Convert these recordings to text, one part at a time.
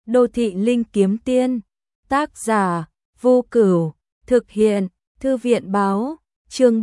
Đô thị linh kiếm tiên, tác giả, Vô Cửu, thực hiện, Thư viện báo, chương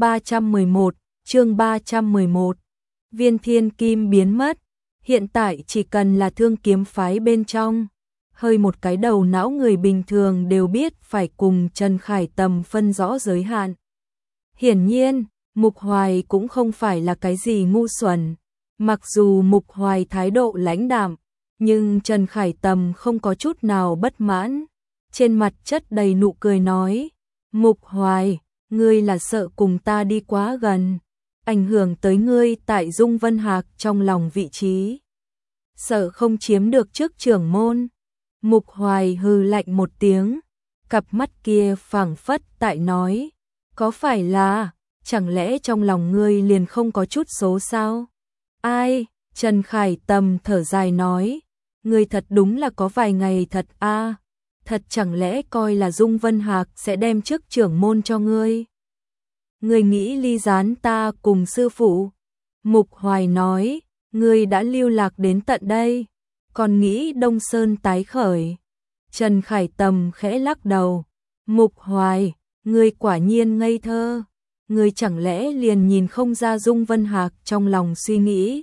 311, viên thiên kim biến mất, hiện tại chỉ cần là thương kiếm phái bên trong, hơi một cái đầu não người bình thường đều biết phải cùng Trần Khải Tầm phân rõ giới hạn. Hiển nhiên, Mục Hoài cũng không phải là cái gì ngu xuẩn, mặc dù Mục Hoài thái độ lãnh đạm, nhưng Trần Khải Tầm không có chút nào bất mãn, trên mặt chất đầy nụ cười nói, Mục Hoài, ngươi là sợ cùng ta đi quá gần, ảnh hưởng tới ngươi tại Dung Vân Hạc trong lòng vị trí. Sợ không chiếm được chức trưởng môn. Mục Hoài hừ lạnh một tiếng, cặp mắt kia phảng phất tại nói, có phải là, chẳng lẽ trong lòng ngươi liền không có chút số sao? Ai? Trần Khải Tầm thở dài nói, ngươi thật đúng là có vài ngày thật a, thật chẳng lẽ coi là Dung Vân Hạc sẽ đem chức trưởng môn cho ngươi? Ngươi nghĩ ly gián ta cùng sư phụ? Mục Hoài nói, ngươi đã lưu lạc đến tận đây, còn nghĩ Đông Sơn tái khởi. Trần Khải Tầm khẽ lắc đầu, Mục Hoài, ngươi quả nhiên ngây thơ, ngươi chẳng lẽ liền nhìn không ra Dung Vân Hạc trong lòng suy nghĩ?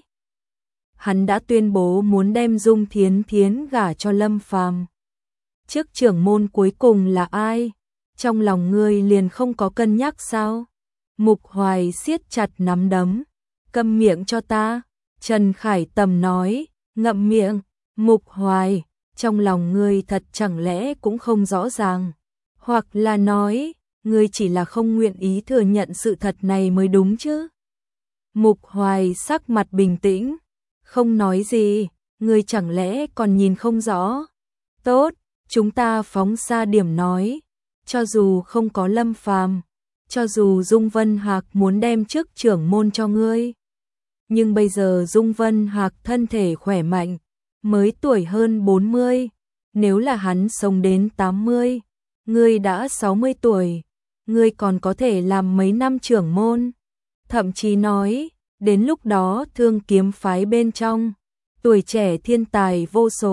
Hắn đã tuyên bố muốn đem Dung Thiến Thiến gả cho Lâm Phàm. Chức trưởng môn cuối cùng là ai? Trong lòng ngươi liền không có cân nhắc sao? Mục Hoài siết chặt nắm đấm, câm miệng cho ta. Trần Khải Tầm nói, ngậm miệng. Mục Hoài, trong lòng ngươi thật chẳng lẽ cũng không rõ ràng, hoặc là nói, ngươi chỉ là không nguyện ý thừa nhận sự thật này mới đúng chứ? Mục Hoài sắc mặt bình tĩnh, không nói gì, ngươi chẳng lẽ còn nhìn không rõ? Tốt, chúng ta phóng xa điểm nói, cho dù không có Lâm Phàm, cho dù Dung Vân Hạc muốn đem chức trưởng môn cho ngươi, nhưng bây giờ Dung Vân Hạc thân thể khỏe mạnh, mới tuổi hơn 40, nếu là hắn sống đến 80, ngươi đã 60 tuổi, ngươi còn có thể làm mấy năm trưởng môn, thậm chí nói, đến lúc đó thương kiếm phái bên trong, tuổi trẻ thiên tài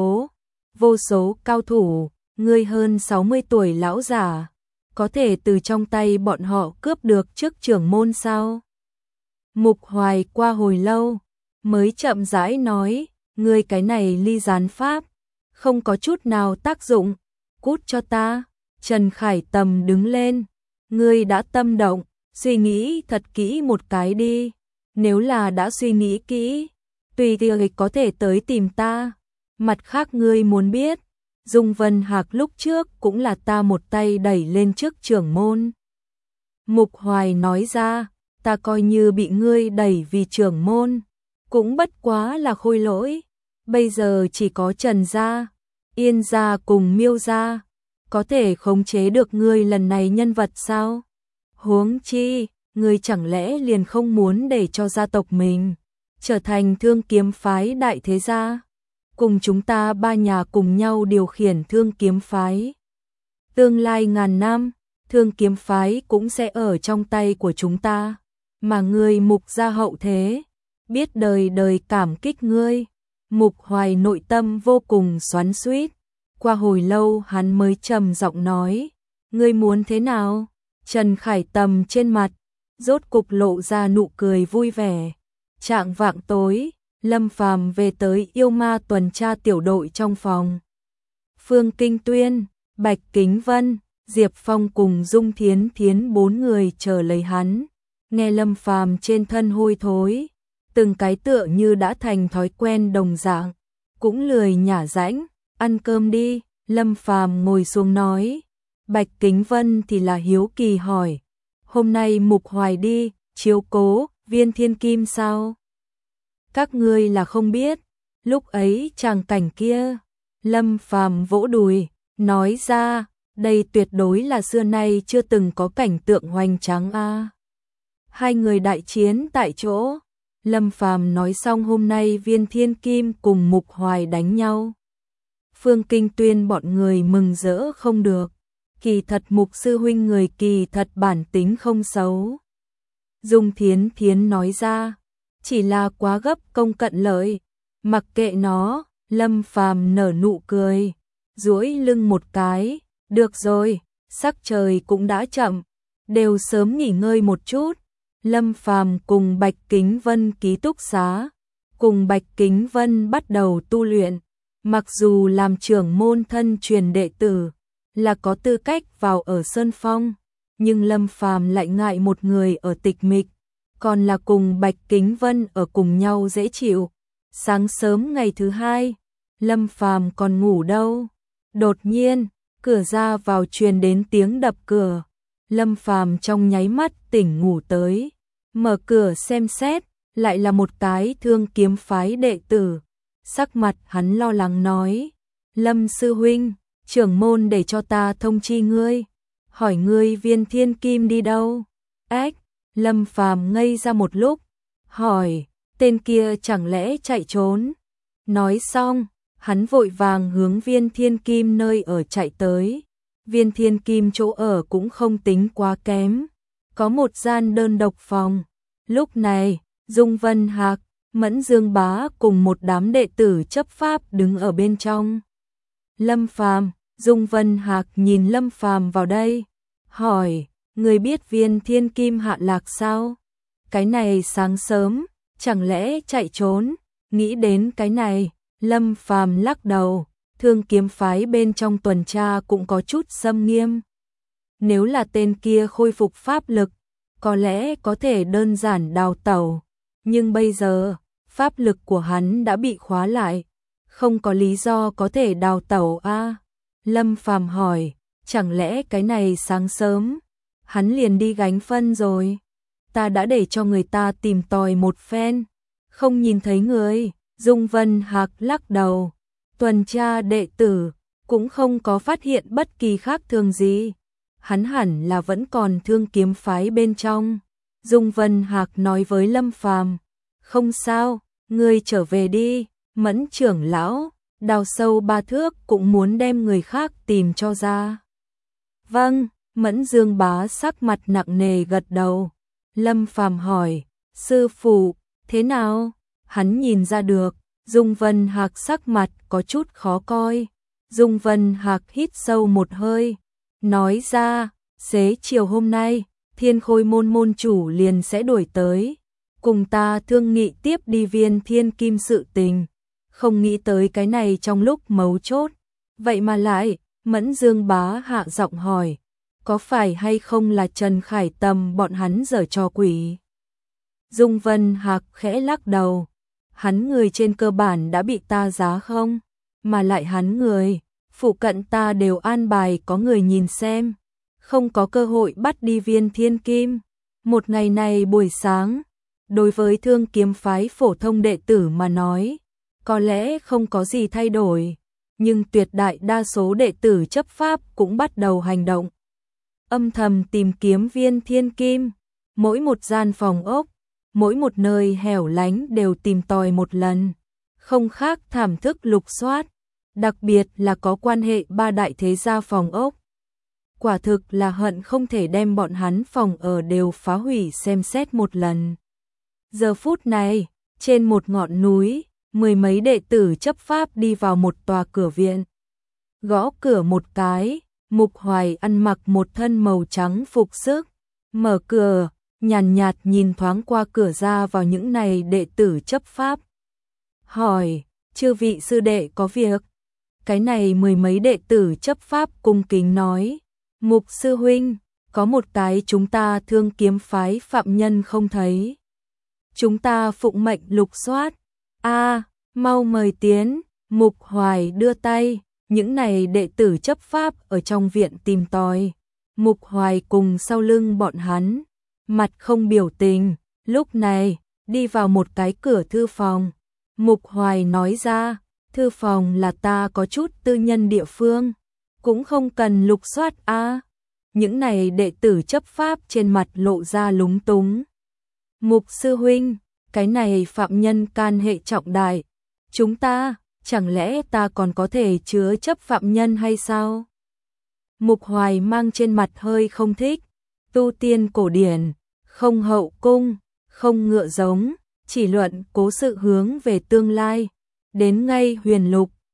vô số cao thủ, ngươi hơn 60 tuổi lão giả, có thể từ trong tay bọn họ cướp được chức trưởng môn sao? Mục Hoài qua hồi lâu, mới chậm rãi nói, ngươi cái này ly gián pháp, không có chút nào tác dụng, cút cho ta. Trần Khải Tầm đứng lên, ngươi đã tâm động, suy nghĩ thật kỹ một cái đi, nếu là đã suy nghĩ kỹ, tùy tiện có thể tới tìm ta. Mặt khác ngươi muốn biết, Dung Vân Hạc lúc trước cũng là ta một tay đẩy lên chức trưởng môn. Mục Hoài nói ra, ta coi như bị ngươi đẩy vì trưởng môn, cũng bất quá là khôi lỗi. Bây giờ chỉ có Trần gia, Yên gia cùng Miêu gia có thể khống chế được ngươi lần này nhân vật sao? Huống chi, ngươi chẳng lẽ liền không muốn để cho gia tộc mình trở thành thương kiếm phái đại thế gia, cùng chúng ta ba nhà cùng nhau điều khiển thương kiếm phái. Tương lai ngàn năm, thương kiếm phái cũng sẽ ở trong tay của chúng ta, mà ngươi Mục gia hậu thế, biết đời đời cảm kích ngươi. Mục Hoài nội tâm vô cùng xoắn xuýt, qua hồi lâu hắn mới trầm giọng nói, ngươi muốn thế nào? Trần Khải Tầm trên mặt, rốt cục lộ ra nụ cười vui vẻ. Trạng vạng tối, Lâm Phàm về tới yêu ma tuần tra tiểu đội trong phòng. Phương Kinh Tuyên, Bạch Kính Vân, Diệp Phong cùng Dung Thiến Thiến 4 người chờ lấy hắn, nghe Lâm Phàm trên thân hôi thối, từng cái tựa như đã thành thói quen đồng dạng, cũng lười nhả rãnh, ăn cơm đi. Lâm Phàm ngồi xuống nói, Bạch Kính Vân thì là hiếu kỳ hỏi, hôm nay Mục Hoài đi chiếu cố viên thiên kim sao? Các ngươi là không biết, lúc ấy tràng cảnh kia. Lâm Phàm vỗ đùi, nói ra, đây tuyệt đối là xưa nay chưa từng có cảnh tượng hoành tráng a. Hai người đại chiến tại chỗ. Lâm Phàm nói xong hôm nay viên thiên kim cùng Mục Hoài đánh nhau. Phương Kinh Tuyên bọn người mừng rỡ không được, kỳ thật Mục sư huynh người kỳ thật bản tính không xấu. Dung Thiến Thiến nói ra, chỉ là quá gấp công cận lợi, mặc kệ nó. Lâm Phàm nở nụ cười, duỗi lưng một cái, được rồi, sắc trời cũng đã chậm, đều sớm nghỉ ngơi một chút. Lâm Phàm cùng Bạch Kính Vân ký túc xá, cùng Bạch Kính Vân bắt đầu tu luyện. Mặc dù làm trưởng môn thân truyền đệ tử, là có tư cách vào ở Sơn Phong, nhưng Lâm Phàm lại ngại một người ở tịch mịch, còn là cùng Bạch Kính Vân ở cùng nhau dễ chịu. Sáng sớm ngày thứ hai, Lâm Phàm còn ngủ đâu. Đột nhiên, cửa ra vào truyền đến tiếng đập cửa. Lâm Phàm trong nháy mắt tỉnh ngủ tới, mở cửa xem xét, lại là một cái Thương Kiếm phái đệ tử. Sắc mặt hắn lo lắng nói, Lâm sư huynh, trưởng môn để cho ta thông chi ngươi, hỏi ngươi Viên Thiên Kim đi đâu? Ách, Lâm Phàm ngây ra một lúc, hỏi, tên kia chẳng lẽ chạy trốn? Nói xong, hắn vội vàng hướng Viên Thiên Kim nơi ở chạy tới. Viên Thiên Kim chỗ ở cũng không tính quá kém, có một gian đơn độc phòng. Lúc này, Dung Vân Hạc, Mẫn Dương Bá cùng một đám đệ tử chấp pháp đứng ở bên trong. Lâm Phàm, Dung Vân Hạc nhìn Lâm Phàm vào đây, hỏi, người biết Viên Thiên Kim hạ lạc sao? Cái này sáng sớm, chẳng lẽ chạy trốn? Nghĩ đến cái này, Lâm Phàm lắc đầu, Thương Kiếm phái bên trong tuần tra cũng có chút xâm nghiêm. Nếu là tên kia khôi phục pháp lực, có lẽ có thể đơn giản đào tẩu, nhưng bây giờ, pháp lực của hắn đã bị khóa lại, không có lý do có thể đào tẩu a. Lâm Phàm hỏi, chẳng lẽ cái này sáng sớm, hắn liền đi gánh phân rồi? Ta đã để cho người ta tìm tòi một phen, không nhìn thấy người. Dung Vân Hạc lắc đầu, tuần tra đệ tử cũng không có phát hiện bất kỳ khác thường gì. Hắn hẳn là vẫn còn Thương Kiếm phái bên trong. Dung Vân Hạc nói với Lâm Phàm, không sao, ngươi trở về đi. Mẫn trưởng lão, đào sâu 3 thước cũng muốn đem người khác tìm cho ra. Vâng, Mẫn Dương Bá sắc mặt nặng nề gật đầu. Lâm Phàm hỏi, sư phụ, thế nào? Hắn nhìn ra được, Dung Vân Hạc sắc mặt có chút khó coi. Dung Vân Hạc hít sâu một hơi, nói ra, xế chiều hôm nay, Thiên Khôi môn môn chủ liền sẽ đuổi tới, cùng ta thương nghị tiếp đi Viên Thiên Kim sự tình. Không nghĩ tới cái này trong lúc mấu chốt, vậy mà lại, Mẫn Dương Bá hạ giọng hỏi, có phải hay không là Trần Khải Tầm bọn hắn giở trò quỷ? Dung Vân Hạc khẽ lắc đầu, hắn người trên cơ bản đã bị ta giá không, mà lại hắn người, phụ cận ta đều an bài có người nhìn xem, không có cơ hội bắt đi Viên Thiên Kim. Một ngày này buổi sáng, đối với Thương Kiếm phái phổ thông đệ tử mà nói, có lẽ không có gì thay đổi, nhưng tuyệt đại đa số đệ tử chấp pháp cũng bắt đầu hành động, âm thầm tìm kiếm Viên Thiên Kim. Mỗi một gian phòng ốc, mỗi một nơi hẻo lánh đều tìm tòi một lần, không khác thảm thức lục soát, đặc biệt là có quan hệ 3 đại thế gia phòng ốc. Quả thực là hận không thể đem bọn hắn phòng ở đều phá hủy xem xét một lần. Giờ phút này, trên một ngọn núi, 10 mấy đệ tử chấp pháp đi vào một tòa cửa viện. Gõ cửa một cái, Mục Hoài ăn mặc một thân màu trắng phục sức, mở cửa, nhàn nhạt nhìn thoáng qua cửa ra vào những này đệ tử chấp pháp. Hỏi, chư vị sư đệ có việc? Cái này 10 mấy đệ tử chấp pháp cung kính nói, Mục sư huynh, có một cái chúng ta Thương Kiếm phái phạm nhân không thấy. Chúng ta phụng mệnh lục soát. Mau mời tiến. Mục Hoài đưa tay, những này đệ tử chấp pháp ở trong viện tìm tòi. Mục Hoài cùng sau lưng bọn hắn, mặt không biểu tình, lúc này, đi vào một cái cửa thư phòng. Mục Hoài nói ra, thư phòng là ta có chút tư nhân địa phương, cũng không cần lục soát Những này đệ tử chấp pháp trên mặt lộ ra lúng túng. Mục sư huynh, cái này phạm nhân can hệ trọng đại, chúng ta, chẳng lẽ ta còn có thể chứa chấp phạm nhân hay sao? Mục Hoài mang trên mặt hơi không thích, tu tiên cổ điển, không hậu cung, không ngựa giống, chỉ luận cố sự hướng về tương lai, đến ngay huyền lục,